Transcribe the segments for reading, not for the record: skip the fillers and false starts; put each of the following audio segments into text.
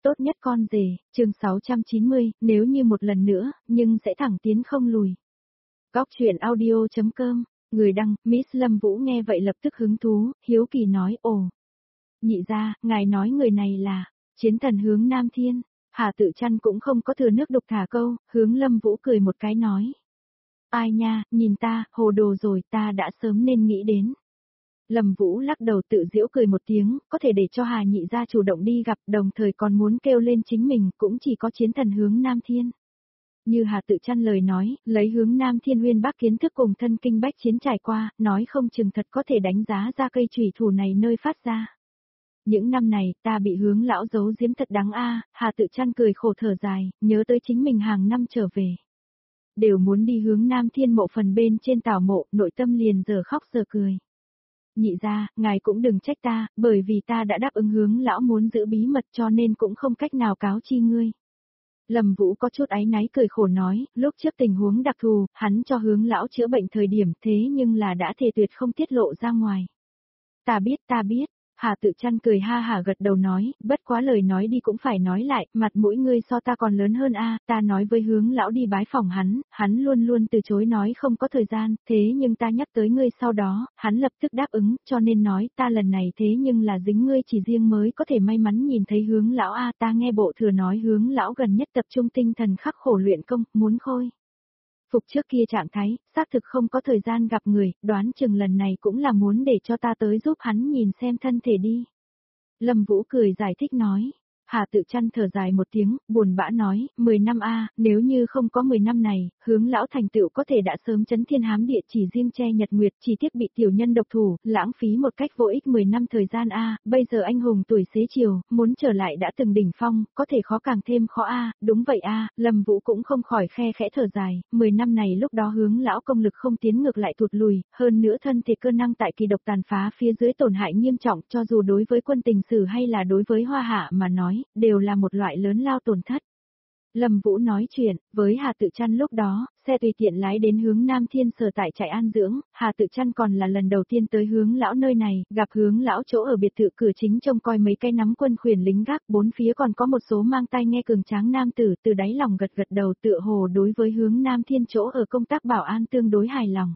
tốt nhất con rể, chương 690, nếu như một lần nữa, nhưng sẽ thẳng tiến không lùi. Góc truyện audio.com, người đăng, Miss Lâm Vũ nghe vậy lập tức hứng thú, hiếu kỳ nói, ồ. Nhị ra, ngài nói người này là, chiến thần Hướng Nam Thiên. Hà Tự Trăn cũng không có thừa nước đục thả câu, Hướng Lâm Vũ cười một cái nói. Ai nha, nhìn ta, hồ đồ rồi, ta đã sớm nên nghĩ đến. Lâm Vũ lắc đầu tự giễu cười một tiếng, có thể để cho Hà nhị ra chủ động đi gặp, đồng thời còn muốn kêu lên chính mình, cũng chỉ có chiến thần Hướng Nam Thiên. Như Hà Tự Trăn lời nói, lấy Hướng Nam Thiên uyên bác kiến thức cùng thân kinh bách chiến trải qua, nói không chừng thật có thể đánh giá ra cây chủy thủ này nơi phát ra. Những năm này, ta bị Hướng lão giấu giếm thật đáng a. Hà Tự Trăn cười khổ thở dài, nhớ tới chính mình hàng năm trở về. Đều muốn đi Hướng Nam Thiên mộ phần bên trên tảo mộ, nội tâm liền giờ khóc giờ cười. Nhị ra, ngài cũng đừng trách ta, bởi vì ta đã đáp ứng Hướng lão muốn giữ bí mật cho nên cũng không cách nào cáo chi ngươi. Lâm Vũ có chút áy náy cười khổ nói, lúc trước tình huống đặc thù, hắn cho Hướng lão chữa bệnh thời điểm thế nhưng là đã thề tuyệt không tiết lộ ra ngoài. Ta biết. Hà Tự Trăn cười ha hả gật đầu nói, bất quá lời nói đi cũng phải nói lại, mặt mũi ngươi so ta còn lớn hơn a. Ta nói với Hướng lão đi bái phòng hắn luôn luôn từ chối nói không có thời gian, thế nhưng ta nhắc tới ngươi sau đó, hắn lập tức đáp ứng, cho nên nói ta lần này thế nhưng là dính ngươi chỉ riêng mới có thể may mắn nhìn thấy Hướng lão a. Ta nghe bộ thừa nói Hướng lão gần nhất tập trung tinh thần khắc khổ luyện công, muốn khôi phục trước kia trạng thái, xác thực không có thời gian gặp người, đoán chừng lần này cũng là muốn để cho ta tới giúp hắn nhìn xem thân thể đi. Lâm Vũ cười giải thích nói. Hà Tự Trăn thở dài một tiếng, buồn bã nói, 10 năm a, nếu như không có 10 năm này, Hướng lão thành tựu có thể đã sớm chấn thiên hám địa, chỉ riêng che nhật nguyệt, chỉ tiếc bị tiểu nhân độc thủ, lãng phí một cách vô ích 10 năm thời gian a. Bây giờ anh hùng tuổi xế chiều, muốn trở lại đã từng đỉnh phong, có thể khó càng thêm khó a. Đúng vậy a. Lâm Vũ cũng không khỏi khe khẽ thở dài, 10 năm này lúc đó Hướng lão công lực không tiến ngược lại thụt lùi, hơn nữa thân thể cơ năng tại kỳ độc tàn phá phía dưới tổn hại nghiêm trọng, cho dù đối với quân tình sử hay là đối với Hoa Hạ mà nói, đều là một loại lớn lao tổn thất. Lâm Vũ nói chuyện, với Hà Tự Trăn lúc đó, xe tùy tiện lái đến Hướng Nam Thiên sở tại trại an dưỡng, Hà Tự Trăn còn là lần đầu tiên tới Hướng lão nơi này, gặp Hướng lão chỗ ở biệt thự cửa chính trông coi mấy cây nắm quân khuyển lính gác, bốn phía còn có một số mang tai nghe cường tráng nam tử, từ đáy lòng gật gật đầu tựa hồ đối với Hướng Nam Thiên chỗ ở công tác bảo an tương đối hài lòng.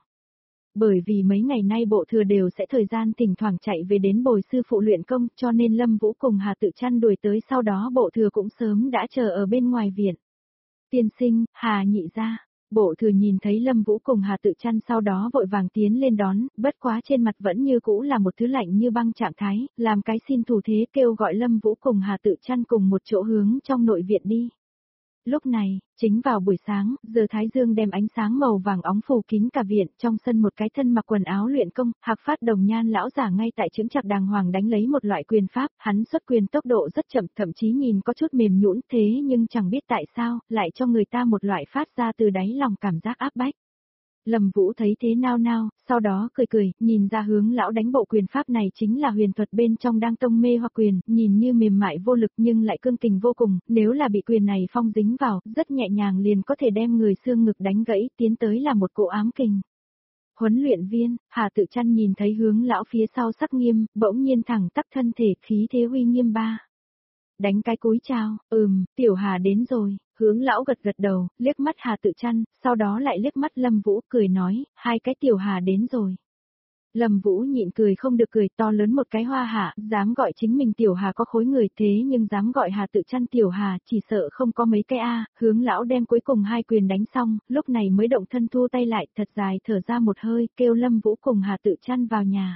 Bởi vì mấy ngày nay bộ thừa đều sẽ thời gian thỉnh thoảng chạy về đến bồi sư phụ luyện công, cho nên Lâm Vũ cùng Hà Tự Trăn đuổi tới, sau đó bộ thừa cũng sớm đã chờ ở bên ngoài viện. Tiên sinh, Hà nhị ra. Bộ thừa nhìn thấy Lâm Vũ cùng Hà Tự Trăn sau đó vội vàng tiến lên đón, bất quá trên mặt vẫn như cũ là một thứ lạnh như băng trạng thái, làm cái xin thủ thế kêu gọi Lâm Vũ cùng Hà Tự Trăn cùng một chỗ hướng trong nội viện đi. Lúc này, chính vào buổi sáng, giờ thái dương đem ánh sáng màu vàng óng phủ kín cả viện, trong sân một cái thân mặc quần áo luyện công, Hạc Phát Đồng Nhan lão giả ngay tại chững chạc đàng hoàng đánh lấy một loại quyền pháp, hắn xuất quyền tốc độ rất chậm, thậm chí nhìn có chút mềm nhũn, thế nhưng chẳng biết tại sao, lại cho người ta một loại phát ra từ đáy lòng cảm giác áp bách. Lâm Vũ thấy thế nao nao, sau đó cười, nhìn ra Hướng lão đánh bộ quyền pháp này chính là huyền thuật bên trong đang tông mê hoặc quyền, nhìn như mềm mại vô lực nhưng lại cương kình vô cùng, nếu là bị quyền này phong dính vào, rất nhẹ nhàng liền có thể đem người xương ngực đánh gãy, tiến tới là một cỗ ám kình. Huấn luyện viên, Hà Tự Trăn nhìn thấy Hướng lão phía sau sắc nghiêm, bỗng nhiên thẳng tắp thân thể, khí thế uy nghiêm ba. Đánh cái cúi chào, Tiểu Hà đến rồi. Hướng lão gật đầu, liếc mắt Hà Tự Trăn, sau đó lại liếc mắt Lâm Vũ cười nói, hai cái Tiểu Hà đến rồi. Lâm Vũ nhịn cười không được cười, to lớn một cái Hoa Hạ, dám gọi chính mình Tiểu Hà có khối người, thế nhưng dám gọi Hà Tự Trăn Tiểu Hà, chỉ sợ không có mấy cái a. Hướng lão đem cuối cùng hai quyền đánh xong, lúc này mới động thân thu tay lại, thật dài thở ra một hơi, kêu Lâm Vũ cùng Hà Tự Trăn vào nhà.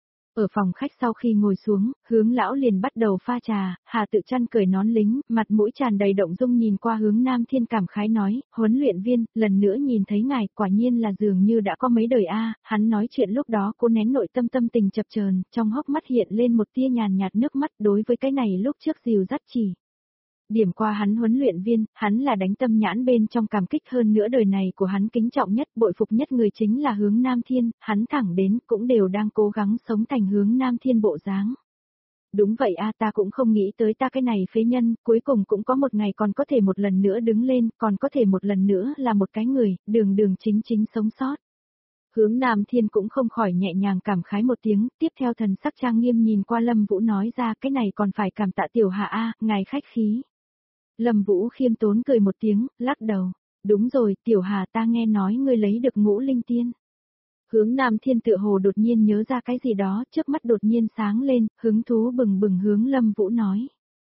Ở phòng khách sau khi ngồi xuống, Hướng lão liền bắt đầu pha trà, Hà Tự Trăn cởi nón lính, mặt mũi tràn đầy động dung nhìn qua Hướng Nam Thiên cảm khái nói, huấn luyện viên, lần nữa nhìn thấy ngài, quả nhiên là dường như đã có mấy đời a. Hắn nói chuyện lúc đó cố nén nội tâm tâm tình chập chờn, trong hốc mắt hiện lên một tia nhàn nhạt nước mắt, đối với cái này lúc trước dìu dắt chỉ. Điểm qua hắn huấn luyện viên, hắn là đánh tâm nhãn bên trong cảm kích, hơn nữa đời này của hắn kính trọng nhất, bội phục nhất người chính là Hướng Nam Thiên, hắn thẳng đến cũng đều đang cố gắng sống thành Hướng Nam Thiên bộ dáng. Đúng vậy a, ta cũng không nghĩ tới ta cái này phế nhân, cuối cùng cũng có một ngày còn có thể một lần nữa đứng lên, còn có thể một lần nữa là một cái người, đường chính sống sót. Hướng Nam Thiên cũng không khỏi nhẹ nhàng cảm khái một tiếng, tiếp theo thần sắc trang nghiêm nhìn qua Lâm Vũ nói ra cái này còn phải cảm tạ tiểu hạ a, ngài khách khí. Lâm Vũ khiêm tốn cười một tiếng, lắc đầu. Đúng rồi, tiểu hà ta nghe nói ngươi lấy được ngũ linh tiên. Hướng Nam Thiên tựa hồ đột nhiên nhớ ra cái gì đó, chớp mắt đột nhiên sáng lên, hứng thú bừng bừng hướng Lâm Vũ nói.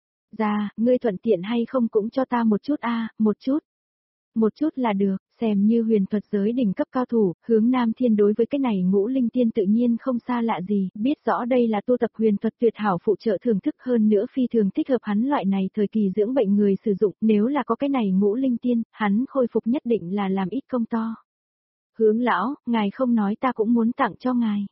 Dạ, ngươi thuận tiện hay không cũng cho ta một chút a, một chút. Một chút là được, xem như huyền thuật giới đỉnh cấp cao thủ, Hướng Nam Thiên đối với cái này ngũ linh tiên tự nhiên không xa lạ gì, biết rõ đây là tu tập huyền thuật tuyệt hảo phụ trợ thưởng thức hơn nữa phi thường thích hợp hắn loại này thời kỳ dưỡng bệnh người sử dụng, nếu là có cái này ngũ linh tiên, hắn khôi phục nhất định là làm ít công to. Hướng lão, ngài không nói ta cũng muốn tặng cho ngài.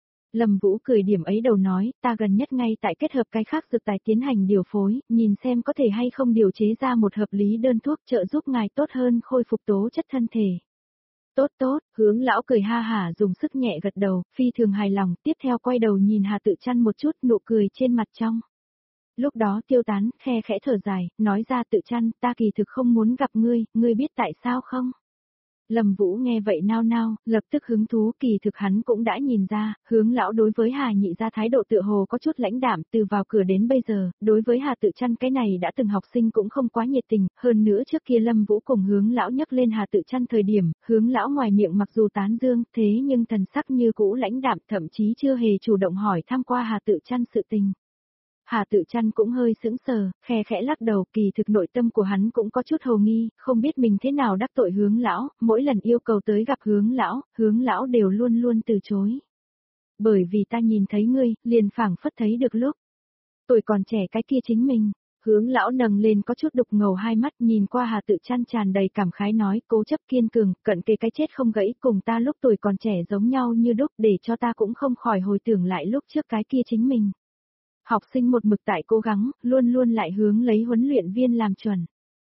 Lâm Vũ cười điểm ấy đầu nói, ta gần nhất ngay tại kết hợp cái khác dược tài tiến hành điều phối, nhìn xem có thể hay không điều chế ra một hợp lý đơn thuốc trợ giúp ngài tốt hơn khôi phục tố chất thân thể. Tốt tốt, Hướng lão cười ha hả dùng sức nhẹ gật đầu, phi thường hài lòng, tiếp theo quay đầu nhìn Hà Tự Chăn một chút, nụ cười trên mặt trong. Lúc đó tiêu tán, khe khẽ thở dài, nói ra Tự Chăn, ta kỳ thực không muốn gặp ngươi biết tại sao không? Lâm Vũ nghe vậy nao nao, lập tức hứng thú, kỳ thực hắn cũng đã nhìn ra, Hướng lão đối với Hà Nhị gia thái độ tựa hồ có chút lãnh đạm, từ vào cửa đến bây giờ, đối với Hà Tự Chăn cái này đã từng học sinh cũng không quá nhiệt tình, hơn nữa trước kia Lâm Vũ cùng Hướng lão nhắc lên Hà Tự Chăn thời điểm, Hướng lão ngoài miệng mặc dù tán dương, thế nhưng thần sắc như cũ lãnh đạm, thậm chí chưa hề chủ động hỏi thăm qua Hà Tự Chăn sự tình. Hà Tự Chăn cũng hơi sững sờ, khe khẽ lắc đầu, kỳ thực nội tâm của hắn cũng có chút hồ nghi, không biết mình thế nào đắc tội Hướng lão, mỗi lần yêu cầu tới gặp Hướng lão đều luôn luôn từ chối. Bởi vì ta nhìn thấy ngươi, liền phảng phất thấy được lúc tuổi còn trẻ cái kia chính mình. Hướng lão nâng lên có chút đục ngầu hai mắt nhìn qua Hà Tự Chăn tràn đầy cảm khái nói, cố chấp kiên cường, cận kề cái chết không gãy, cùng ta lúc tuổi còn trẻ giống nhau như đúc, để cho ta cũng không khỏi hồi tưởng lại lúc trước cái kia chính mình. Học sinh một mực tại cố gắng, luôn luôn lại hướng lấy huấn luyện viên làm chuẩn.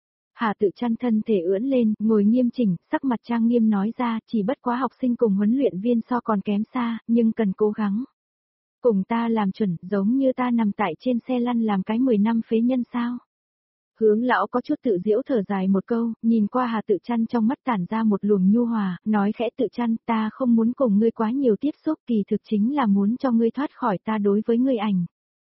Hà Tự Chăn thân thể ưỡn lên, ngồi nghiêm chỉnh, sắc mặt trang nghiêm nói ra, chỉ bất quá học sinh cùng huấn luyện viên so còn kém xa, nhưng cần cố gắng. Cùng ta làm chuẩn, giống như ta nằm tại trên xe lăn làm cái 10 năm phế nhân sao. Hướng lão có chút tự giễu thở dài một câu, nhìn qua Hà Tự Chăn trong mắt tản ra một luồng nhu hòa, nói khẽ Tự Chăn, ta không muốn cùng ngươi quá nhiều tiếp xúc, kỳ thực chính là muốn cho ngươi thoát khỏi ta đối với ngươi ảnh.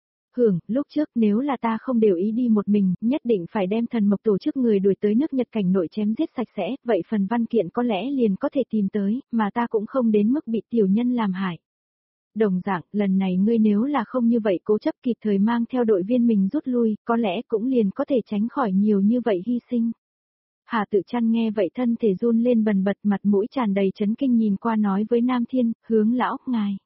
Lúc trước nếu là ta không đều ý đi một mình, nhất định phải đem thần mộc tổ chức người đuổi tới nước Nhật cảnh nội chém giết sạch sẽ, vậy phần văn kiện có lẽ liền có thể tìm tới, mà ta cũng không đến mức bị tiểu nhân làm hại. Đồng dạng, lần này ngươi nếu là không như vậy cố chấp kịp thời mang theo đội viên mình rút lui, có lẽ cũng liền có thể tránh khỏi nhiều như vậy hy sinh. Hà Tự Chăn nghe vậy thân thể run lên bần bật, mặt mũi tràn đầy chấn kinh nhìn qua nói với Nam Thiên, Hướng lão,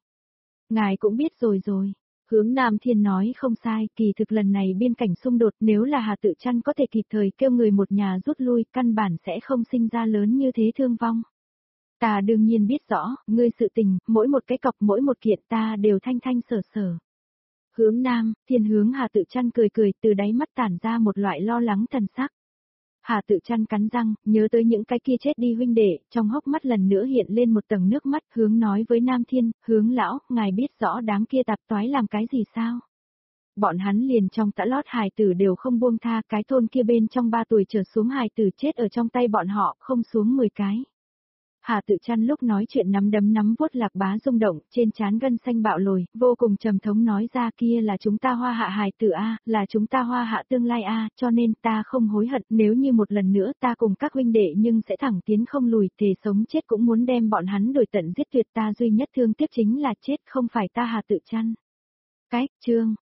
ngài cũng biết rồi. Hướng Nam Thiên nói không sai, kỳ thực lần này biên cảnh xung đột nếu là Hà Tự Chăn có thể kịp thời kêu người một nhà rút lui, căn bản sẽ không sinh ra lớn như thế thương vong. Ta đương nhiên biết rõ, ngươi sự tình, mỗi một cái cọc mỗi một kiện ta đều thanh sở. Hướng Nam, Thiên hướng Hà Tự Chăn cười từ đáy mắt tản ra một loại lo lắng thần sắc. Hà Tự Chăn cắn răng, nhớ tới những cái kia chết đi huynh đệ, trong hốc mắt lần nữa hiện lên một tầng nước mắt, hướng nói với Nam Thiên, Hướng lão, ngài biết rõ đám kia tạp toái làm cái gì sao? Bọn hắn liền trong tã lót hài tử đều không buông tha, cái thôn kia bên trong 3 tuổi trở xuống hài tử chết ở trong tay bọn họ, không xuống 10 cái. Hà Tự Chăn lúc nói chuyện nắm đấm nắm vuốt Lạc Bá rung động, trên trán gân xanh bạo lồi, vô cùng trầm thống nói ra kia là chúng ta Hoa Hạ hài tử a, là chúng ta Hoa Hạ tương lai a, cho nên ta không hối hận, nếu như một lần nữa ta cùng các huynh đệ nhưng sẽ thẳng tiến không lùi, thề sống chết cũng muốn đem bọn hắn đuổi tận giết tuyệt, ta duy nhất thương tiếc chính là chết, không phải ta Hà Tự Chăn. Chương